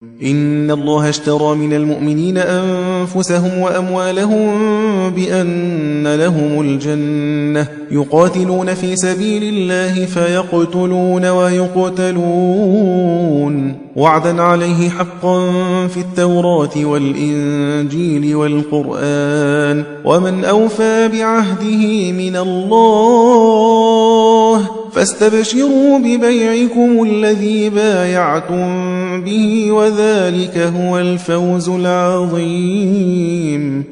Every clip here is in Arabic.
إن الله اشترى من المؤمنين أنفسهم وأموالهم بأن لهم الجنة يقاتلون في سبيل الله فيقتلون ويقتلون وعدا عليه حقا في التوراة والإنجيل والقرآن ومن أوفى بعهده من الله فاستبشروا ببيعكم الذي بايعتم به وذلك هو الفوز العظيم.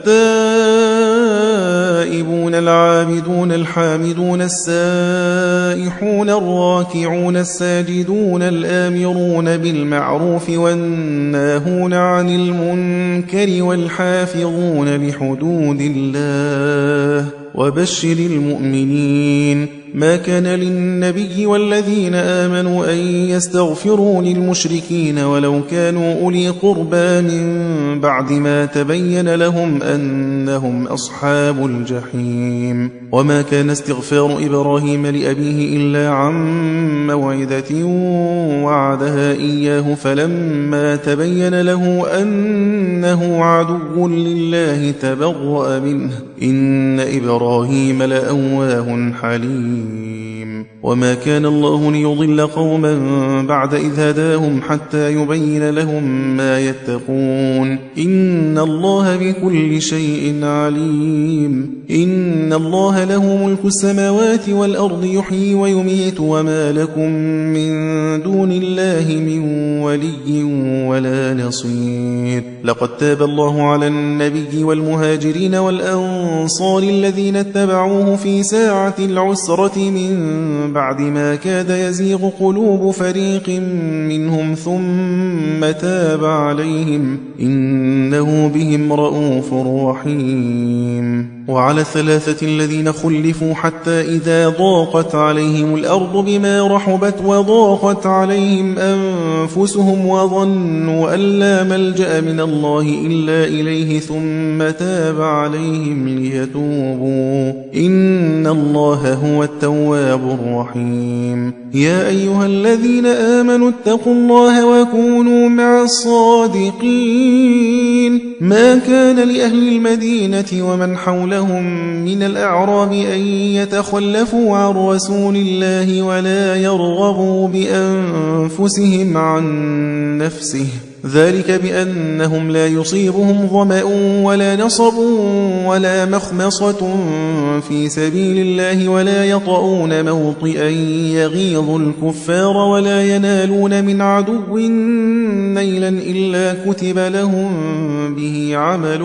التائبون العابدون الحامدون السائحون الراكعون الساجدون الآمرون بالمعروف والناهون عن المنكر والحافظون لحدود الله وبشر المؤمنين. ما كان للنبي والذين آمنوا أن يستغفروا للمشركين ولو كانوا أولي قربى من بعد ما تبين لهم أنهم أصحاب الجحيم. وما كان استغفار إبراهيم لأبيه إلا عن موعدة وعدها إياه فلما تبين له أنه عدو لله تبرأ منه إن إبراهيم لأواه حليم. وما كان الله ليضل قوما بعد إذ هداهم حتى يبين لهم ما يتقون إن الله بكل شيء عليم. إن الله له ملك السماوات والأرض يحيي ويميت وما لكم من دون الله من ولي ولا نصير. لقد تاب الله على النبي والمهاجرين والأنصار الذين اتبعوه في ساعة العسرة من بعد ما كاد يزيغ قلوب فريق منهم ثم تاب عليهم إنه بهم رؤوف رحيم. وعلى الثلاثة الذين خلفوا حتى إذا ضاقت عليهم الأرض بما رحبت وضاقت عليهم أنفسهم وظنوا أن لا ملجأ من الله إلا إليه ثم تاب عليهم ليتوبوا إن الله هو التواب الرحيم. يا أيها الذين آمنوا اتقوا الله وكونوا مع الصادقين. ما كان لأهل المدينة ومن حولهم من الأعراب أن يتخلفوا عن رسول الله ولا يرغبوا بأنفسهم عن نفسه ذلك بأنهم لا يصيبهم ظمأ ولا نصب ولا مخمصة في سبيل الله ولا يطؤون موطئا يغيظ الكفار ولا ينالون من عدو نيلا إلا كتب لهم به عمل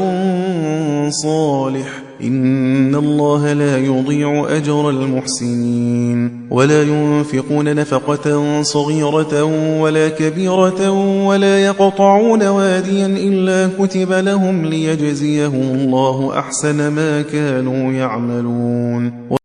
صالح إن الله لا يضيع أجر المحسنين. ولا ينفقون نفقة صغيرة ولا كبيرة ولا يقطعون واديا إلا كتب لهم ليجزيهم الله أحسن ما كانوا يعملون.